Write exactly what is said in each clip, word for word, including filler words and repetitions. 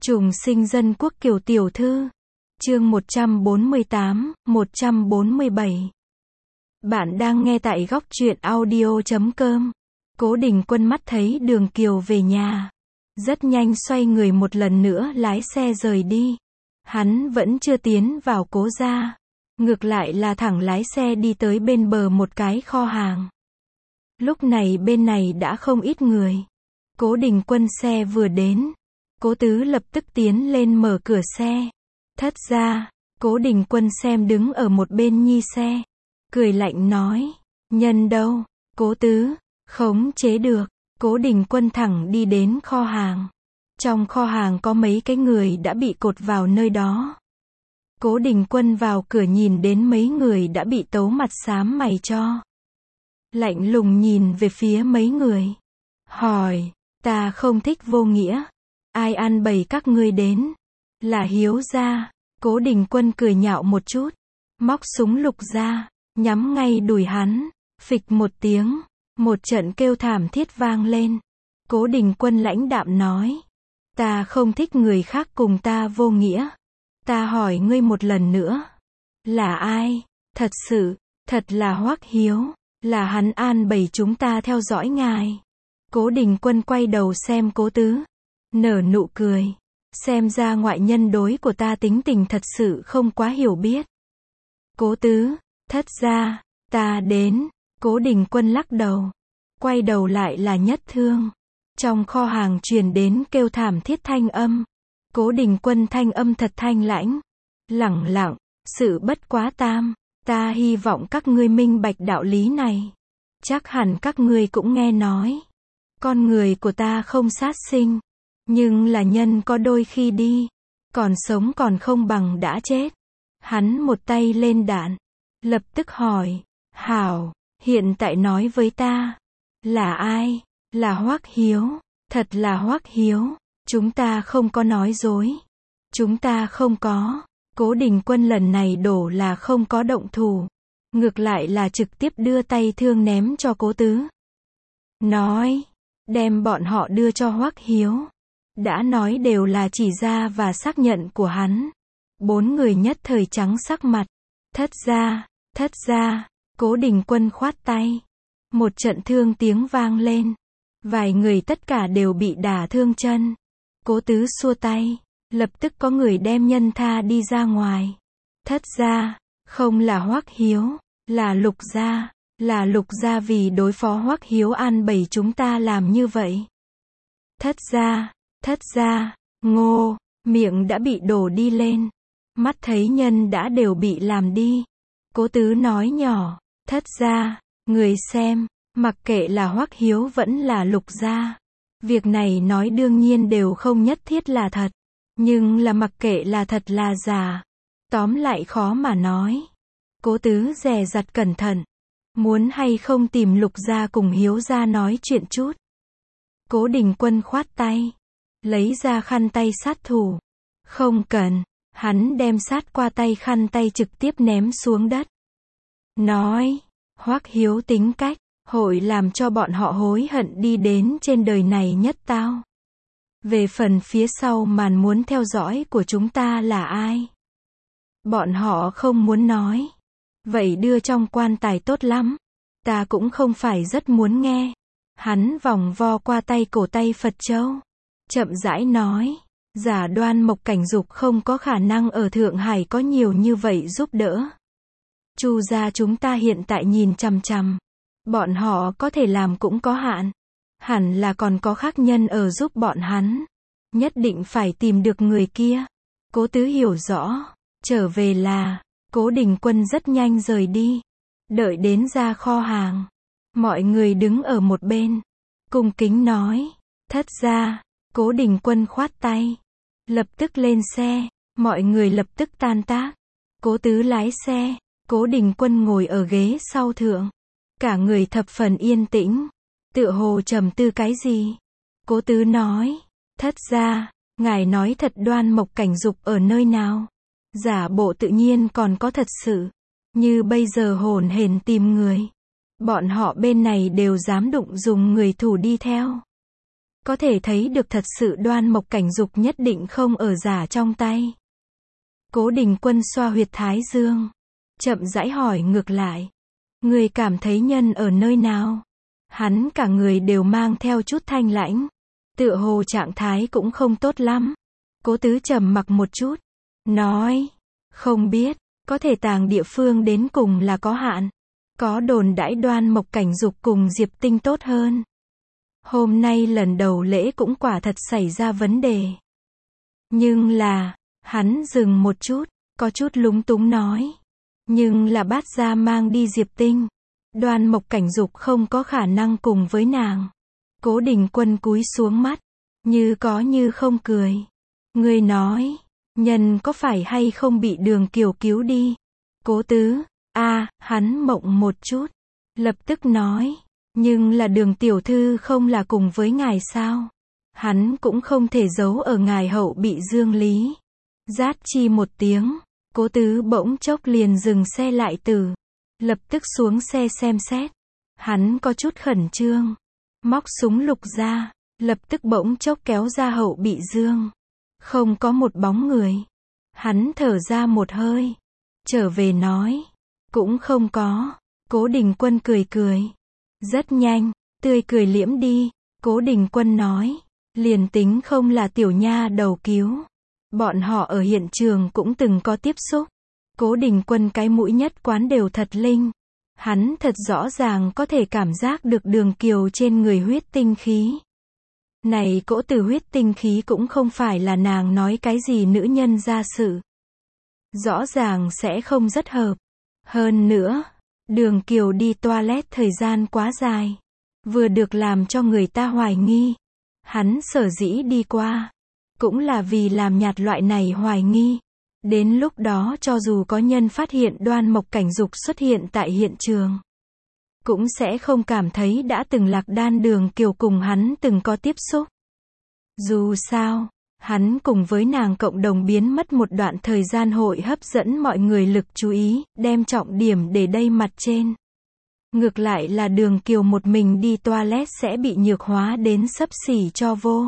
Trùng sinh dân quốc Kiều tiểu thư. Chương một trăm bốn mươi tám, một trăm bốn mươi bảy. Bạn đang nghe tại góc truyện audio chấm com. Cố Đình Quân mắt thấy Đường Kiều về nhà, rất nhanh xoay người một lần nữa lái xe rời đi. Hắn vẫn chưa tiến vào cố gia, ngược lại là thẳng lái xe đi tới bên bờ một cái kho hàng. Lúc này bên này đã không ít người. Cố Đình Quân xe vừa đến, Cố Tứ lập tức tiến lên mở cửa xe. Thất gia, Cố Đình Quân xem đứng ở một bên nhi xe, cười lạnh nói, nhân đâu? Cố Tứ, khống chế được. Cố Đình Quân thẳng đi đến kho hàng. Trong kho hàng có mấy cái người đã bị cột vào nơi đó. Cố Đình Quân vào cửa nhìn đến mấy người đã bị tấu mặt xám mày cho. Lạnh lùng nhìn về phía mấy người, hỏi, ta không thích vô nghĩa. Ai ăn bày các ngươi đến? Là Hiếu gia. Cố Đình Quân cười nhạo một chút, móc súng lục ra, nhắm ngay đùi hắn, phịch một tiếng, một trận kêu thảm thiết vang lên. Cố Đình Quân lãnh đạm nói, ta không thích người khác cùng ta vô nghĩa. Ta hỏi ngươi một lần nữa, là ai? Thật sự, thật là Hoắc Hiếu, là hắn an bày chúng ta theo dõi ngài. Cố Đình Quân quay đầu xem Cố Tứ, nở nụ cười, xem ra ngoại nhân đối của ta tính tình thật sự không quá hiểu biết. Cố Tứ, thất gia, ta đến. Cố Đình Quân lắc đầu, quay đầu lại là Nhất Thương. Trong kho hàng truyền đến kêu thảm thiết thanh âm. Cố Đình Quân thanh âm thật thanh lãnh, lẳng lặng, sự bất quá tam, ta hy vọng các ngươi minh bạch đạo lý này. Chắc hẳn các ngươi cũng nghe nói, con người của ta không sát sinh, nhưng là nhân có đôi khi đi, còn sống còn không bằng đã chết. Hắn một tay lên đạn, lập tức hỏi, hảo, hiện tại nói với ta, là ai? Là Hoắc Hiếu, thật là Hoắc Hiếu, chúng ta không có nói dối, chúng ta không có. Cố Đình Quân lần này đổ là không có động thủ, ngược lại là trực tiếp đưa tay thương ném cho Cố Tứ. Nói, đem bọn họ đưa cho Hoắc Hiếu. Đã nói đều là chỉ ra và xác nhận của hắn. Bốn người nhất thời trắng sắc mặt. Thất gia, thất gia. Cố Đình Quân khoát tay, một trận thương tiếng vang lên, vài người tất cả đều bị đả thương chân. Cố Tứ xua tay, lập tức có người đem nhân tha đi ra ngoài. Thất gia, không là Hoắc Hiếu, là Lục gia, là Lục gia vì đối phó Hoắc Hiếu an bày chúng ta làm như vậy. Thất gia, thất gia, ngô, miệng đã bị đổ đi lên, mắt thấy nhân đã đều bị làm đi. Cố Tứ nói nhỏ, thất gia, người xem, mặc kệ là Hoắc Hiếu vẫn là Lục gia, việc này nói đương nhiên đều không nhất thiết là thật, nhưng là mặc kệ là thật là giả, tóm lại khó mà nói. Cố Tứ dè dặt cẩn thận, muốn hay không tìm Lục gia cùng Hiếu gia nói chuyện chút. Cố Đình Quân khoát tay, lấy ra khăn tay sát thủ. Không cần. Hắn đem sát qua tay khăn tay trực tiếp ném xuống đất. Nói, Hoắc Hiếu tính cách, hội làm cho bọn họ hối hận đi đến trên đời này nhất tao. Về phần phía sau màn muốn theo dõi của chúng ta là ai? Bọn họ không muốn nói. Vậy đưa trong quan tài tốt lắm. Ta cũng không phải rất muốn nghe. Hắn vòng vo qua tay cổ tay Phật Châu, chậm rãi nói, Giả Đoan Mộc Cảnh Dục không có khả năng ở Thượng Hải có nhiều như vậy giúp đỡ. Chu gia chúng ta hiện tại nhìn chằm chằm, bọn họ có thể làm cũng có hạn, hẳn là còn có khác nhân ở giúp bọn hắn, nhất định phải tìm được người kia. Cố Tứ hiểu rõ, trở về là, Cố Đình Quân rất nhanh rời đi, đợi đến ra kho hàng, mọi người đứng ở một bên, cung kính nói, thất gia. Cố Đình Quân khoát tay, lập tức lên xe, mọi người lập tức tan tác. Cố Tứ lái xe, Cố Đình Quân ngồi ở ghế sau thượng, cả người thập phần yên tĩnh, tựa hồ trầm tư cái gì. Cố Tứ nói, thất gia, ngài nói thật Đoan Mộc Cảnh Dục ở nơi nào? Giả bộ tự nhiên còn có thật sự, như bây giờ hổn hển tìm người, bọn họ bên này đều dám đụng dùng người thủ đi theo. Có thể thấy được thật sự Đoan Mộc Cảnh Dục nhất định không ở giả trong tay. Cố Đình Quân xoa huyệt thái dương, chậm rãi hỏi ngược lại. Người cảm thấy nhân ở nơi nào? Hắn cả người đều mang theo chút thanh lãnh. Tựa hồ trạng thái cũng không tốt lắm. Cố Tứ trầm mặc một chút. Nói. Không biết. Có thể tàng địa phương đến cùng là có hạn. Có đồn đãi Đoan Mộc Cảnh Dục cùng Diệp Tinh tốt hơn. Hôm nay lần đầu lễ cũng quả thật xảy ra vấn đề. Nhưng là, hắn dừng một chút, có chút lúng túng nói. Nhưng là Bát Gia mang đi Diệp Tinh. Đoan Mộc Cảnh Dục không có khả năng cùng với nàng. Cố Đình Quân cúi xuống mắt, như có như không cười. Người nói, nhân có phải hay không bị Đường Kiều cứu đi? Cố Tứ, a à, hắn mộng một chút, lập tức nói. Nhưng là Đường tiểu thư không là cùng với ngài sao? Hắn cũng không thể giấu ở ngài hậu bị Dương Lý. Rát chi một tiếng, Cố Tứ bỗng chốc liền dừng xe lại từ. Lập tức xuống xe xem xét. Hắn có chút khẩn trương. Móc súng lục ra. Lập tức bỗng chốc kéo ra hậu bị Dương. Không có một bóng người. Hắn thở ra một hơi. Trở về nói. Cũng không có. Cố Đình Quân cười cười. Rất nhanh. Tươi cười liễm đi. Cố Đình Quân nói. Liền tính không là tiểu nha đầu cứu. Bọn họ ở hiện trường cũng từng có tiếp xúc. Cố Đình Quân cái mũi nhất quán đều thật linh. Hắn thật rõ ràng có thể cảm giác được Đường Kiều trên người huyết tinh khí. Này cỗ từ huyết tinh khí cũng không phải là nàng nói cái gì nữ nhân ra sự. Rõ ràng sẽ không rất hợp. Hơn nữa, Đường Kiều đi toilet thời gian quá dài. Vừa được làm cho người ta hoài nghi. Hắn sở dĩ đi qua. Cũng là vì làm nhạt loại này hoài nghi. Đến lúc đó cho dù có nhân phát hiện Đoan Mộc Cảnh Dục xuất hiện tại hiện trường. Cũng sẽ không cảm thấy đã từng lạc đan Đường Kiều cùng hắn từng có tiếp xúc. Dù sao, hắn cùng với nàng cộng đồng biến mất một đoạn thời gian hội hấp dẫn mọi người lực chú ý, đem trọng điểm để đây mặt trên. Ngược lại là Đường Kiều một mình đi toilet sẽ bị nhược hóa đến xấp xỉ cho vô.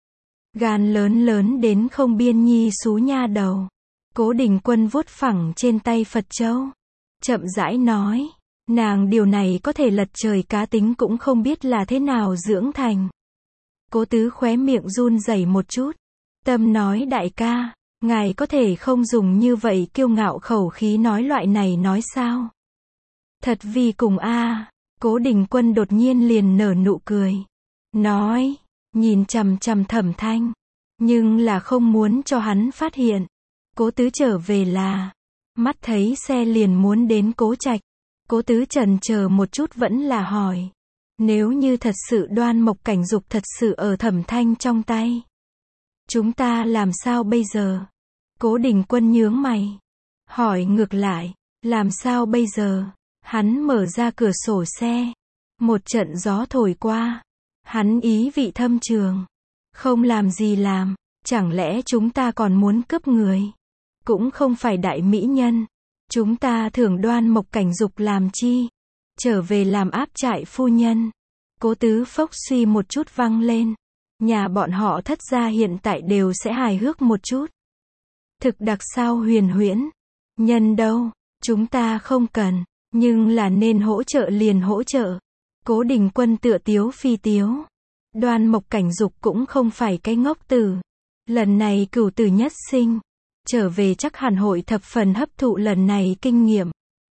Gan lớn lớn đến không biên nhi xú nha đầu. Cố Đình Quân vuốt phẳng trên tay Phật châu. Chậm rãi nói. Nàng điều này có thể lật trời cá tính cũng không biết là thế nào dưỡng thành. Cố Tứ khóe miệng run rẩy một chút. Tâm nói đại ca, ngài có thể không dùng như vậy kiêu ngạo khẩu khí nói loại này nói sao? Thật vì cùng a à. Cố Đình Quân đột nhiên liền nở nụ cười. Nói, nhìn chằm chằm Thẩm Thanh. Nhưng là không muốn cho hắn phát hiện. Cố Tứ trở về là, mắt thấy xe liền muốn đến Cố Trạch. Cố Tứ chần chờ một chút vẫn là hỏi. Nếu như thật sự Đoan Mộc Cảnh Dục thật sự ở Thẩm Thanh trong tay. Chúng ta làm sao bây giờ? Cố Đình Quân nhướng mày. Hỏi ngược lại, làm sao bây giờ? Hắn mở ra cửa sổ xe. Một trận gió thổi qua. Hắn ý vị thâm trường. Không làm gì làm, chẳng lẽ chúng ta còn muốn cướp người? Cũng không phải đại mỹ nhân. Chúng ta thưởng Đoan Mộc Cảnh Dục làm chi? Trở về làm áp trại phu nhân. Cố Tứ phốc suy một chút văng lên. Nhà bọn họ Thất gia hiện tại đều sẽ hài hước một chút. Thực đặc sao huyền huyễn. Nhân đâu? Chúng ta không cần. Nhưng là nên hỗ trợ liền hỗ trợ. Cố Đình Quân tựa tiếu phi tiếu. Đoan Mộc Cảnh Dục cũng không phải cái ngốc tử. Lần này cửu tử nhất sinh. Trở về chắc hẳn hội thập phần hấp thụ lần này kinh nghiệm.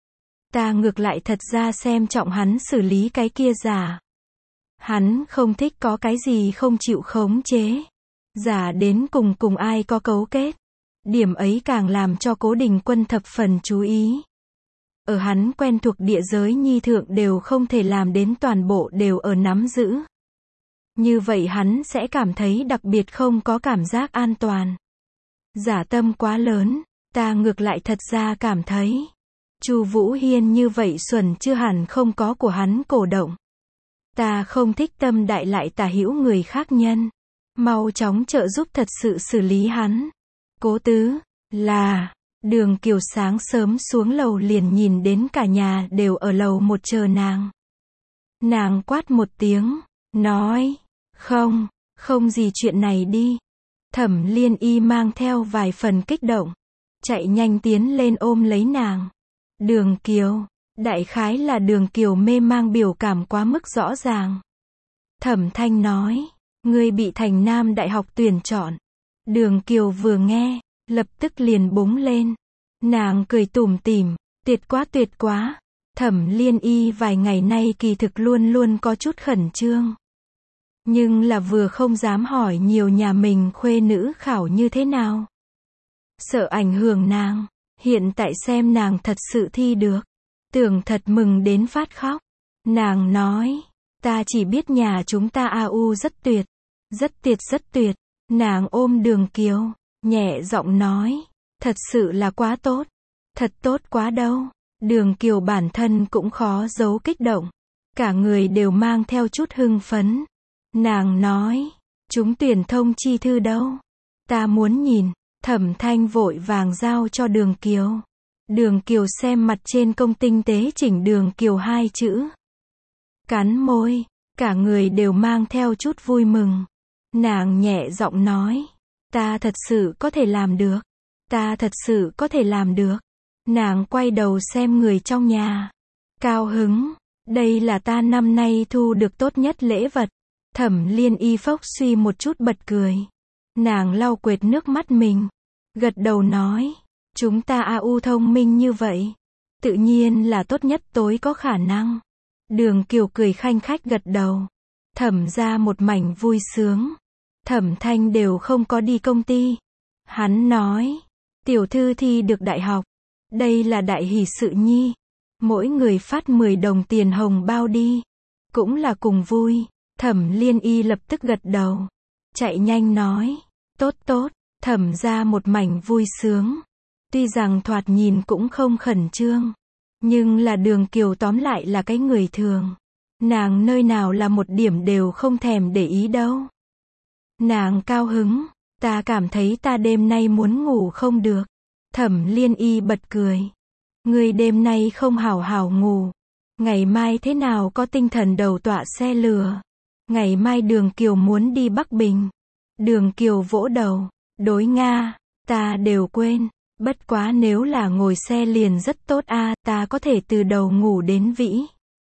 Ta ngược lại thật ra xem trọng hắn xử lý cái kia giả. Hắn không thích có cái gì không chịu khống chế. Giả đến cùng cùng ai có cấu kết. Điểm ấy càng làm cho Cố Đình Quân thập phần chú ý. Ở hắn quen thuộc địa giới nhi thượng đều không thể làm đến toàn bộ đều ở nắm giữ. Như vậy hắn sẽ cảm thấy đặc biệt không có cảm giác an toàn. Giả tâm quá lớn, ta ngược lại thật ra cảm thấy. Chu Vũ Hiên như vậy xuẩn chưa hẳn không có của hắn cổ động. Ta không thích tâm đại lại tà hữu người khác nhân. Mau chóng trợ giúp thật sự xử lý hắn. Cố Tứ, là, Đường Kiều sáng sớm xuống lầu liền nhìn đến cả nhà đều ở lầu một chờ nàng. Nàng quát một tiếng, nói, không, Không gì chuyện này đi. Thẩm Liên Y mang theo vài phần kích động, chạy nhanh tiến lên ôm lấy nàng. Đường Kiều, đại khái là Đường Kiều mê mang biểu cảm quá mức rõ ràng. Thẩm Thanh nói, ngươi bị Thành Nam Đại học tuyển chọn. Đường Kiều vừa nghe, lập tức liền búng lên. Nàng cười tủm tỉm, tuyệt quá tuyệt quá. Thẩm Liên Y vài ngày nay kỳ thực luôn luôn có chút khẩn trương. Nhưng là vừa không dám hỏi nhiều nhà mình khuê nữ khảo như thế nào. Sợ ảnh hưởng nàng, hiện tại xem nàng thật sự thi được. Tưởng thật mừng đến phát khóc. Nàng nói, ta chỉ biết nhà chúng ta a u rất tuyệt, rất tuyệt rất tuyệt. Nàng ôm Đường Kiều, nhẹ giọng nói, thật sự là quá tốt, thật tốt quá đâu. Đường Kiều bản thân cũng khó giấu kích động, cả người đều mang theo chút hưng phấn. Nàng nói, chúng tuyển thông chi thư đâu? Ta muốn nhìn. Thẩm Thanh vội vàng giao cho Đường Kiều. Đường Kiều xem mặt trên công tinh tế chỉnh Đường Kiều hai chữ. Cắn môi, cả người đều mang theo chút vui mừng. Nàng nhẹ giọng nói, ta thật sự có thể làm được. Ta thật sự có thể làm được. Nàng quay đầu xem người trong nhà. Cao hứng, đây là ta năm nay thu được tốt nhất lễ vật. Thẩm Liên Y phốc suy một chút bật cười. Nàng lau quệt nước mắt mình, gật đầu nói, chúng ta a u thông minh như vậy, tự nhiên là tốt nhất tối có khả năng. Đường Kiều cười khanh khách gật đầu. Thẩm ra một mảnh vui sướng. Thẩm Thanh đều không có đi công ty. Hắn nói, tiểu thư thi được đại học, đây là đại hỷ sự nhi. Mỗi người phát mười đồng tiền hồng bao đi, cũng là cùng vui. Thẩm Liên Y lập tức gật đầu, chạy nhanh nói, tốt tốt. Thẩm ra một mảnh vui sướng. Tuy rằng thoạt nhìn cũng không khẩn trương, nhưng là Đường Kiều tóm lại là cái người thường. Nàng nơi nào là một điểm đều không thèm để ý đâu. Nàng cao hứng, ta cảm thấy ta đêm nay muốn ngủ không được. Thẩm Liên Y bật cười. Ngươi đêm nay không hảo hảo ngủ, ngày mai thế nào có tinh thần đầu tọa xe lửa. Ngày mai Đường Kiều muốn đi Bắc Bình. Đường Kiều vỗ đầu, đối Nga, ta đều quên. Bất quá nếu là ngồi xe liền rất tốt a, à, ta có thể từ đầu ngủ đến vĩ.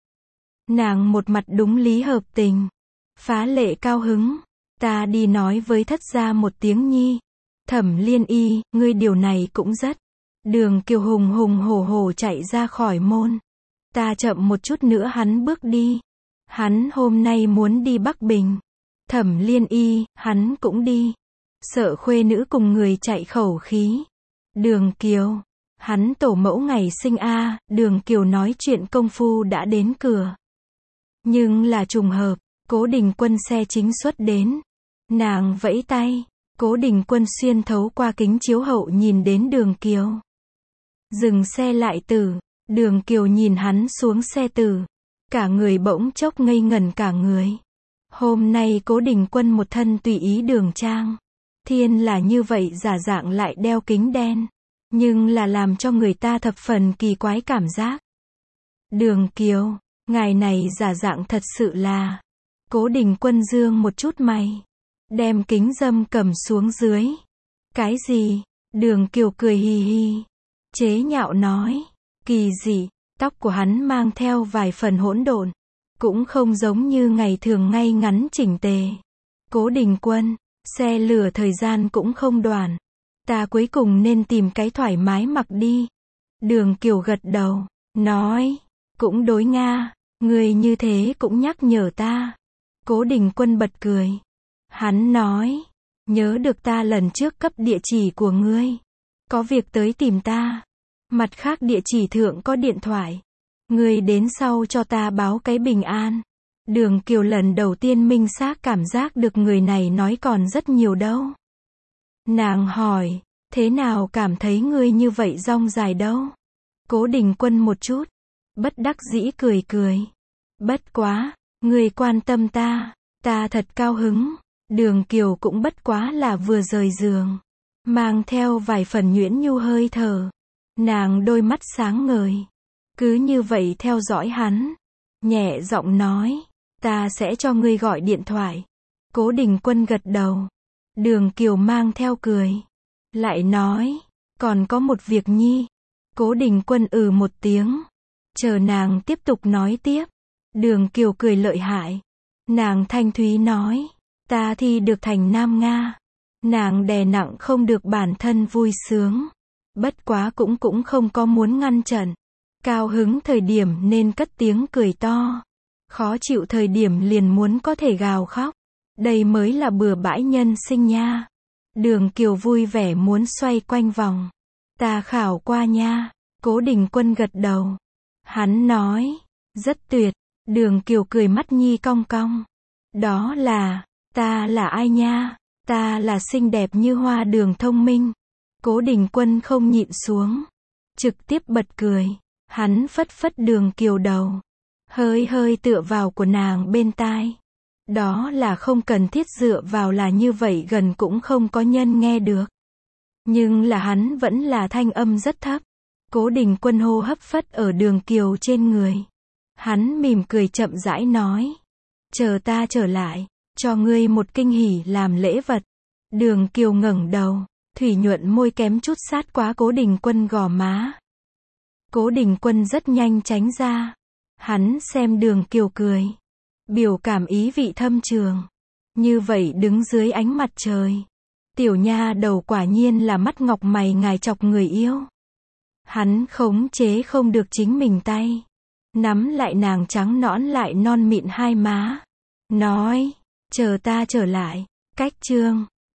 Nàng một mặt đúng lý hợp tình, phá lệ cao hứng. Ta đi nói với thất gia một tiếng nhi. Thẩm Liên Y, ngươi điều này cũng rất. Đường Kiều hùng hùng hổ hổ chạy ra khỏi môn. Ta chậm một chút nữa hắn bước đi. Hắn hôm nay muốn đi Bắc Bình. Thẩm Liên Y, hắn cũng đi. Sợ khuê nữ cùng người chạy khẩu khí. Đường Kiều, hắn tổ mẫu ngày sinh a, à, Đường Kiều nói chuyện công phu đã đến cửa. Nhưng là trùng hợp, Cố Đình Quân xe chính xuất đến. Nàng vẫy tay, Cố Đình Quân xuyên thấu qua kính chiếu hậu nhìn đến Đường Kiều. Dừng xe lại tử, Đường Kiều nhìn hắn xuống xe tử. Cả người bỗng chốc ngây ngẩn cả người. Hôm nay Cố Đình Quân một thân tùy ý đường trang. Thiên là như vậy giả dạng lại đeo kính đen. Nhưng là làm cho người ta thập phần kỳ quái cảm giác. Đường Kiều, ngài này giả dạng thật sự là. Cố Đình Quân dương một chút mày. Đem kính dâm cầm xuống dưới. Cái gì? Đường Kiều cười hì hì. Chế nhạo nói. Kỳ dị, tóc của hắn mang theo vài phần hỗn độn. Cũng không giống như ngày thường ngay ngắn chỉnh tề. Cố Đình Quân, xe lửa thời gian cũng không đoạn. Ta cuối cùng nên tìm cái thoải mái mặc đi. Đường Kiều gật đầu, nói. Cũng đối Nga, người như thế cũng nhắc nhở ta. Cố Đình Quân bật cười. Hắn nói, nhớ được ta lần trước cấp địa chỉ của ngươi. Có việc tới tìm ta. Mặt khác địa chỉ thượng có điện thoại. Ngươi đến sau cho ta báo cái bình an. Đường Kiều lần đầu tiên minh xác cảm giác được người này nói còn rất nhiều đâu. Nàng hỏi, thế nào cảm thấy ngươi như vậy rong dài đâu? Cố Đình Quân một chút, bất đắc dĩ cười cười. Bất quá, ngươi quan tâm ta, ta thật cao hứng. Đường Kiều cũng bất quá là vừa rời giường, mang theo vài phần nhuyễn nhu hơi thở. Nàng đôi mắt sáng ngời, cứ như vậy theo dõi hắn, nhẹ giọng nói, ta sẽ cho ngươi gọi điện thoại. Cố Đình Quân gật đầu. Đường Kiều mang theo cười. Lại nói, còn có một việc nhi. Cố Đình Quân ừ một tiếng. Chờ nàng tiếp tục nói tiếp. Đường Kiều cười lợi hại. Nàng thanh thúy nói, ta thi được thành Nam Nga. Nàng đè nặng không được bản thân vui sướng. Bất quá cũng cũng không có muốn ngăn trận. Cao hứng thời điểm nên cất tiếng cười to. Khó chịu thời điểm liền muốn có thể gào khóc. Đây mới là bừa bãi nhân sinh nha. Đường Kiều vui vẻ muốn xoay quanh vòng. Ta khảo qua nha. Cố Đình Quân gật đầu. Hắn nói, rất tuyệt. Đường Kiều cười mắt nhi cong cong. Đó là, ta là ai nha? Ta là xinh đẹp như hoa đường thông minh. Cố Đình Quân không nhịn xuống. Trực tiếp bật cười. Hắn phất phất Đường Kiều đầu. Hơi hơi tựa vào của nàng bên tai. Đó là không cần thiết dựa vào là như vậy gần cũng không có nhân nghe được. Nhưng là hắn vẫn là thanh âm rất thấp. Cố Đình Quân hô hấp phất ở Đường Kiều trên người. Hắn mỉm cười chậm rãi nói. Chờ ta trở lại, cho ngươi một kinh hỉ làm lễ vật. Đường Kiều ngẩng đầu, thủy nhuận môi kém chút sát quá Cố Đình Quân gò má. Cố Đình Quân rất nhanh tránh ra. Hắn xem Đường Kiều cười. Biểu cảm ý vị thâm trường. Như vậy đứng dưới ánh mặt trời. Tiểu nha đầu quả nhiên là mắt ngọc mày ngài chọc người yêu. Hắn khống chế không được chính mình tay. Nắm lại nàng trắng nõn lại non mịn hai má. Nói, chờ ta trở lại. Cách chương